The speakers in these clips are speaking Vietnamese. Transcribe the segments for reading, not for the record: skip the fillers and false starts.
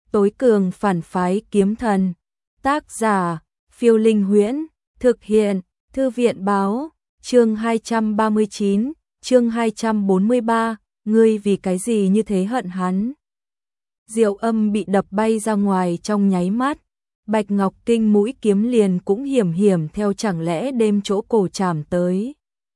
tối cường phản phái kiếm thần. Tác giả, Phiêu Linh Huyễn, thực hiện, Thư viện báo, chương 239, chương 243, ngươi vì cái gì như thế hận hắn. Diệu Âm bị đập bay ra ngoài trong nháy mắt, Bạch Ngọc Kinh mũi kiếm liền cũng hiểm hiểm theo chẳng lẽ đêm chỗ cổ chạm tới.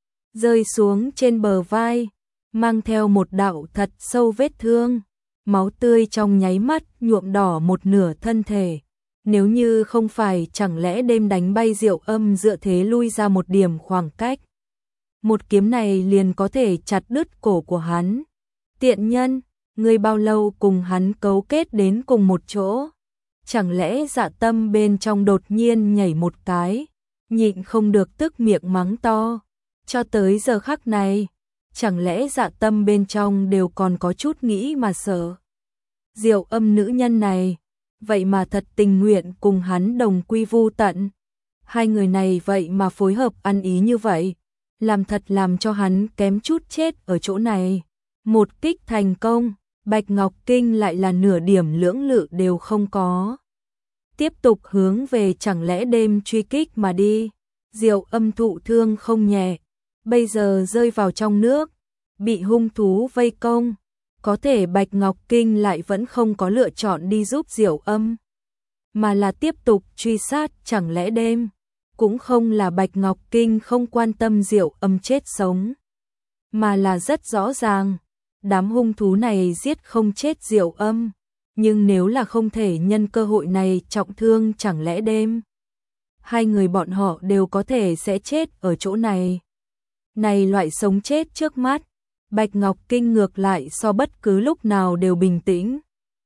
Rơi xuống trên bờ vai, mang theo một đạo thật sâu vết thương, máu tươi trong nháy mắt nhuộm đỏ một nửa thân thể. Nếu như không phải chẳng lẽ đêm đánh bay Diệu Âm dựa thế lui ra một điểm khoảng cách. Một kiếm này liền có thể chặt đứt cổ của hắn. Tiện nhân, ngươi bao lâu cùng hắn cấu kết đến cùng một chỗ? Chẳng lẽ Dạ Tâm bên trong đột nhiên nhảy một cái, nhịn không được tức miệng mắng to. Cho tới giờ khắc này, chẳng lẽ Dạ Tâm bên trong đều còn có chút nghĩ mà sợ. Diệu Âm nữ nhân này, vậy mà thật tình nguyện cùng hắn đồng quy vu tận. Hai người này vậy mà phối hợp ăn ý như vậy, làm cho hắn kém chút chết ở chỗ này. Một kích thành công, Bạch Ngọc Kinh lại là nửa điểm lưỡng lự đều không có. Tiếp tục hướng về chẳng lẽ đêm truy kích mà đi. Diệu Âm thụ thương không nhẹ, bây giờ rơi vào trong nước, bị hung thú vây công. Có thể Bạch Ngọc Kinh lại vẫn không có lựa chọn đi giúp Diệu Âm, mà là tiếp tục truy sát chẳng lẽ đêm. Cũng không là Bạch Ngọc Kinh không quan tâm Diệu Âm chết sống, mà là rất rõ ràng, đám hung thú này giết không chết Diệu Âm, nhưng nếu là không thể nhân cơ hội này trọng thương chẳng lẽ đêm, hai người bọn họ đều có thể sẽ chết ở chỗ này. Này loại sống chết trước mắt, Bạch Ngọc Kinh ngược lại so bất cứ lúc nào đều bình tĩnh.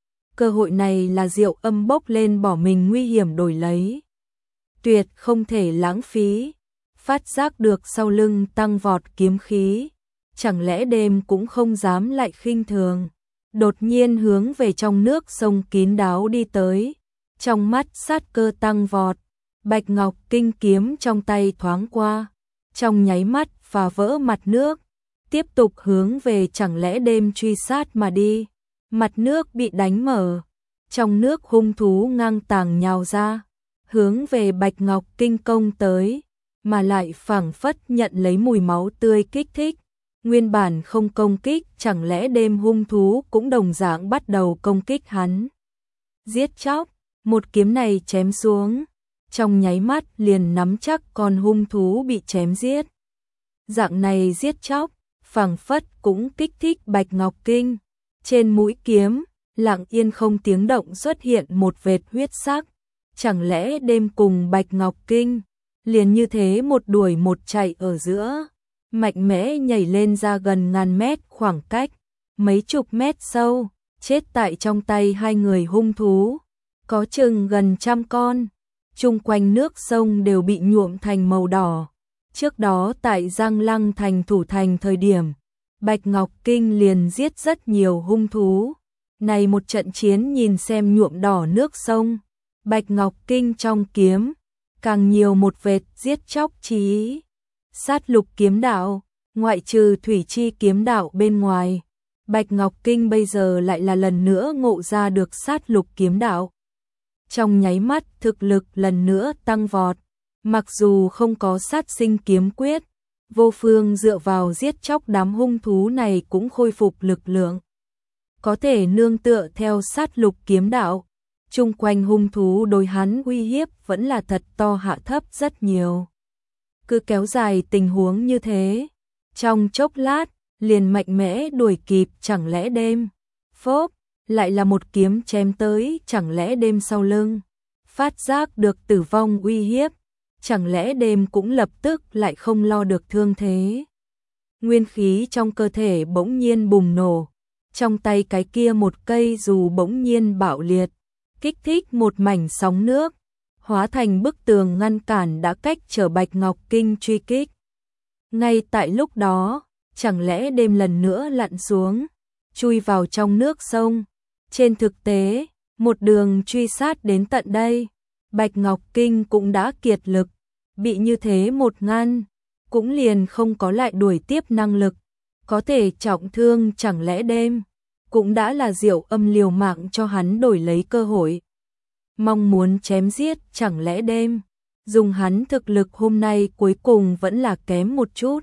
Cơ hội này là Diệu Âm bốc lên bỏ mình nguy hiểm đổi lấy. Tuyệt không thể lãng phí. Phát giác được sau lưng tăng vọt kiếm khí, chẳng lẽ đêm cũng không dám lại khinh thường. Đột nhiên hướng về trong nước sông kín đáo đi tới. Trong mắt sát cơ tăng vọt, Bạch Ngọc Kinh kiếm trong tay thoáng qua, trong nháy mắt phá vỡ mặt nước, tiếp tục hướng về chẳng lẽ đêm truy sát mà đi. Mặt nước bị đánh mở, trong nước hung thú ngang tàng nhào ra, hướng về Bạch Ngọc Kinh công tới, mà lại phảng phất nhận lấy mùi máu tươi kích thích. Nguyên bản không công kích, chẳng lẽ đêm hung thú cũng đồng dạng bắt đầu công kích hắn. Giết chóc, một kiếm này chém xuống, trong nháy mắt liền nắm chắc con hung thú bị chém giết. Dạng này giết chóc, phảng phất cũng kích thích Bạch Ngọc Kinh. Trên mũi kiếm, lặng yên không tiếng động xuất hiện một vệt huyết sắc. Chẳng lẽ đêm cùng Bạch Ngọc Kinh, liền như thế một đuổi một chạy ở giữa, mạnh mẽ nhảy lên ra gần ngàn mét khoảng cách, mấy chục mét sâu, chết tại trong tay hai người hung thú, có chừng gần 100 con. Chung quanh nước sông đều bị nhuộm thành màu đỏ. Trước đó tại Giang Lăng thành thủ thành thời điểm, Bạch Ngọc Kinh liền giết rất nhiều hung thú. Này một trận chiến nhìn xem nhuộm đỏ nước sông, Bạch Ngọc Kinh trong kiếm, càng nhiều một vệt giết chóc chí ý. Sát lục kiếm đạo, ngoại trừ thủy chi kiếm đạo bên ngoài, Bạch Ngọc Kinh bây giờ lại là lần nữa ngộ ra được sát lục kiếm đạo. Trong nháy mắt thực lực lần nữa tăng vọt, mặc dù không có sát sinh kiếm quyết, vô phương dựa vào giết chóc đám hung thú này cũng khôi phục lực lượng. Có thể nương tựa theo sát lục kiếm đạo, chung quanh hung thú đối hắn uy hiếp vẫn là thật to hạ thấp rất nhiều. Cứ kéo dài tình huống như thế, trong chốc lát, liền mạnh mẽ đuổi kịp chẳng lẽ đêm. Phốp, lại là một kiếm chém tới chẳng lẽ đêm sau lưng. Phát giác được tử vong uy hiếp, chẳng lẽ đêm cũng lập tức lại không lo được thương thế. Nguyên khí trong cơ thể bỗng nhiên bùng nổ, trong tay cái kia một cây dù bỗng nhiên bạo liệt, kích thích một mảnh sóng nước, hóa thành bức tường ngăn cản đã cách trở Bạch Ngọc Kinh truy kích. Ngay tại lúc đó, chẳng lẽ đêm lần nữa lặn xuống, chui vào trong nước sông. Trên thực tế, một đường truy sát đến tận đây, Bạch Ngọc Kinh cũng đã kiệt lực, bị như thế một ngăn, cũng liền không có lại đuổi tiếp năng lực, có thể trọng thương chẳng lẽ đêm. cũng đã là Diệu Âm liều mạng cho hắn đổi lấy cơ hội. Mong muốn chém giết, chẳng lẽ đêm dùng hắn thực lực hôm nay cuối cùng vẫn là kém một chút.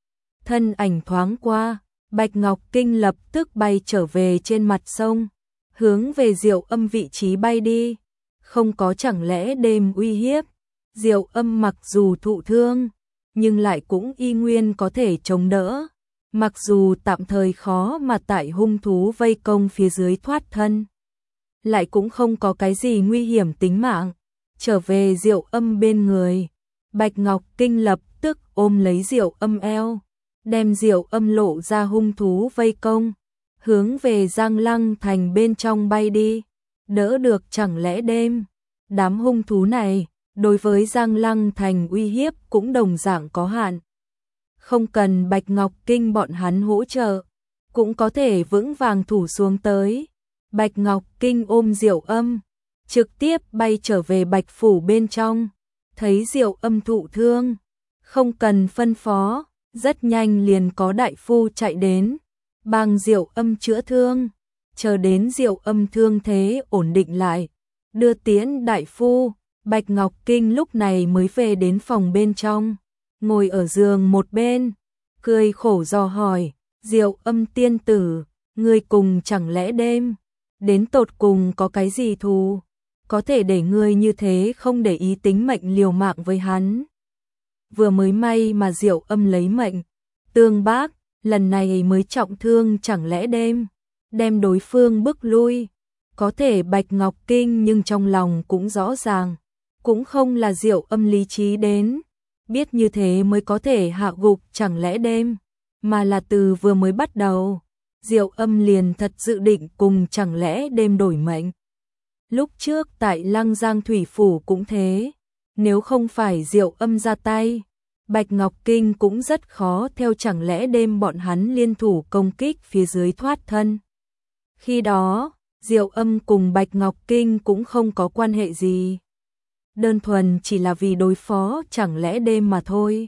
Thân ảnh thoáng qua, Bạch Ngọc Kinh lập tức bay trở về trên mặt sông, hướng về Diệu Âm vị trí bay đi. Không có chẳng lẽ đêm uy hiếp, Diệu Âm mặc dù thụ thương, nhưng lại cũng y nguyên có thể chống đỡ. Mặc dù tạm thời khó mà tại hung thú vây công phía dưới thoát thân, lại cũng không có cái gì nguy hiểm tính mạng. Trở về Diệu Âm bên người, Bạch Ngọc Kinh lập tức ôm lấy Diệu Âm eo, đem Diệu Âm lộ ra hung thú vây công, hướng về Giang Lăng Thành bên trong bay đi. Đỡ được chẳng lẽ đêm, đám hung thú này đối với Giang Lăng Thành uy hiếp cũng đồng dạng có hạn. Không cần Bạch Ngọc Kinh bọn hắn hỗ trợ, cũng có thể vững vàng thủ xuống tới. Bạch Ngọc Kinh ôm Diệu Âm, trực tiếp bay trở về Bạch Phủ bên trong. Thấy Diệu Âm thụ thương, không cần phân phó, rất nhanh liền có đại phu chạy đến, bằng Diệu Âm chữa thương. Chờ đến Diệu Âm thương thế ổn định lại, đưa tiễn đại phu, Bạch Ngọc Kinh lúc này mới về đến phòng bên trong, ngồi ở giường một bên, cười khổ dò hỏi, Diệu Âm tiên tử, ngươi cùng chẳng lẽ đêm, đến tột cùng có cái gì thù, có thể để ngươi như thế không để ý tính mệnh liều mạng với hắn. Vừa mới may mà Diệu Âm lấy mệnh, tương bác, lần này mới trọng thương chẳng lẽ đêm, đem đối phương bức lui. Có thể Bạch Ngọc Kinh nhưng trong lòng cũng rõ ràng, cũng không là Diệu Âm lý trí đến, biết như thế mới có thể hạ gục chẳng lẽ đêm, mà là từ vừa mới bắt đầu, Diệu Âm liền thật dự định cùng chẳng lẽ đêm đổi mệnh. Lúc trước tại Lăng Giang Thủy Phủ cũng thế, nếu không phải Diệu Âm ra tay, Bạch Ngọc Kinh cũng rất khó theo chẳng lẽ đêm bọn hắn liên thủ công kích phía dưới thoát thân. Khi đó, Diệu Âm cùng Bạch Ngọc Kinh cũng không có quan hệ gì. Đơn thuần chỉ là vì đối phó chẳng lẽ đêm mà thôi.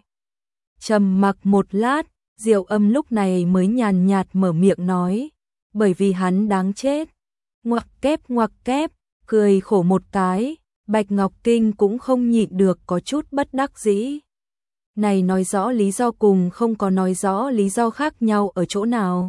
Trầm mặc một lát, Diệu Âm lúc này mới nhàn nhạt mở miệng nói, bởi vì hắn đáng chết. Ngoặc kép, cười khổ một cái, Bạch Ngọc Kinh cũng không nhịn được có chút bất đắc dĩ. Này nói rõ lý do cùng không có nói rõ lý do khác nhau ở chỗ nào.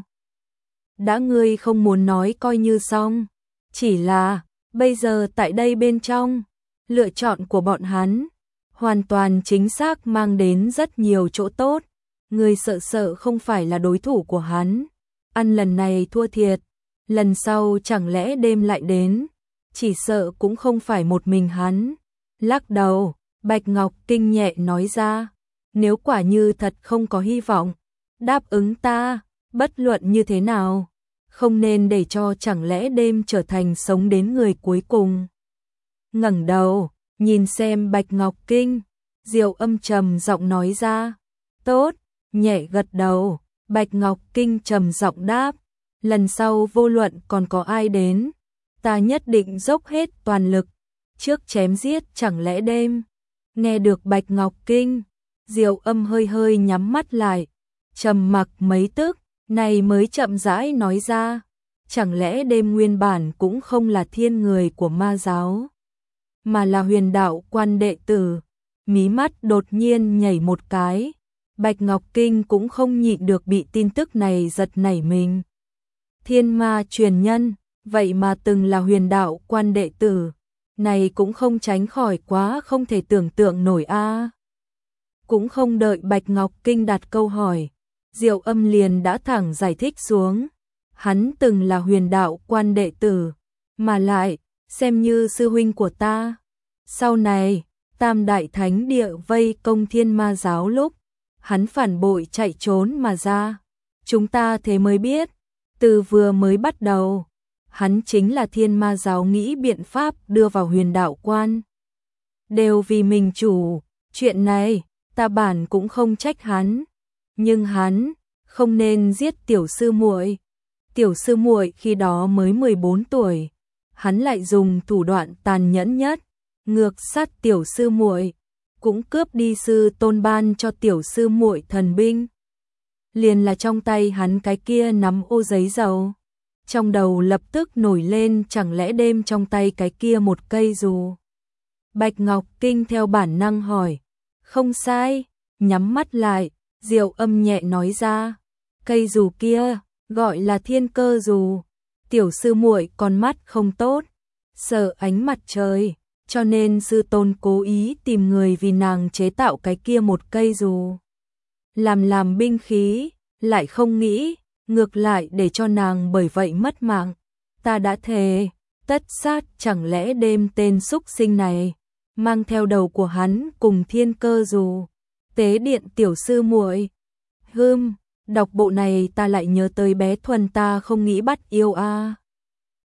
Đã ngươi không muốn nói coi như xong, chỉ là, bây giờ tại đây bên trong, lựa chọn của bọn hắn, hoàn toàn chính xác mang đến rất nhiều chỗ tốt, ngươi sợ không phải là đối thủ của hắn, ăn lần này thua thiệt, lần sau chẳng lẽ đêm lại đến, chỉ sợ cũng không phải một mình hắn. Lắc đầu, Bạch Ngọc Kinh nhẹ nói ra, nếu quả như thật không có hy vọng, đáp ứng ta, bất luận như thế nào, không nên để cho chẳng lẽ đêm trở thành sống đến người cuối cùng. Ngẩng đầu, nhìn xem Bạch Ngọc Kinh, Diệu Âm trầm giọng nói ra, tốt, nhẹ gật đầu, Bạch Ngọc Kinh trầm giọng đáp, lần sau vô luận còn có ai đến, ta nhất định dốc hết toàn lực, trước chém giết chẳng lẽ đêm. Nghe được Bạch Ngọc Kinh, Diệu Âm hơi hơi nhắm mắt lại, trầm mặc mấy tức, này mới chậm rãi nói ra, chẳng lẽ đêm nguyên bản cũng không là thiên người của ma giáo, mà là huyền đạo quan đệ tử. Mí mắt đột nhiên nhảy một cái, Bạch Ngọc Kinh cũng không nhịn được bị tin tức này giật nảy mình. Thiên ma truyền nhân, vậy mà từng là huyền đạo quan đệ tử, này cũng không tránh khỏi quá không thể tưởng tượng nổi a. Cũng không đợi Bạch Ngọc Kinh đặt câu hỏi, Diệu Âm liền đã thẳng giải thích xuống, hắn từng là huyền đạo quan đệ tử, mà lại, xem như sư huynh của ta. Sau này, Tam Đại Thánh Địa vây công Thiên Ma Giáo lúc, hắn phản bội chạy trốn mà ra. Chúng ta thế mới biết, từ vừa mới bắt đầu, hắn chính là Thiên Ma Giáo nghĩ biện pháp đưa vào huyền đạo quan. Đều vì mình chủ, chuyện này, ta bản cũng không trách hắn, nhưng hắn không nên giết tiểu sư muội. Tiểu sư muội khi đó mới 14 tuổi, hắn lại dùng thủ đoạn tàn nhẫn nhất, ngược sát tiểu sư muội, cũng cướp đi sư tôn ban cho tiểu sư muội thần binh. Liền là trong tay hắn cái kia nắm ô giấy dầu. trong đầu lập tức nổi lên chẳng lẽ đêm trong tay cái kia một cây dù. Bạch Ngọc Kinh theo bản năng hỏi, không sai, nhắm mắt lại, Diệu Âm nhẹ nói ra, cây dù kia gọi là Thiên Cơ dù, tiểu sư muội con mắt không tốt, sợ ánh mặt trời, cho nên sư tôn cố ý tìm người vì nàng chế tạo cái kia một cây dù. Làm binh khí, lại không nghĩ, ngược lại để cho nàng bởi vậy mất mạng. Ta đã thề, tất sát chẳng lẽ đêm tên súc sinh này, mang theo đầu của hắn cùng Thiên Cơ dù, tế điện tiểu sư muội. Đọc bộ này ta lại nhớ tới bé Thuần ta không nghĩ bắt yêu a.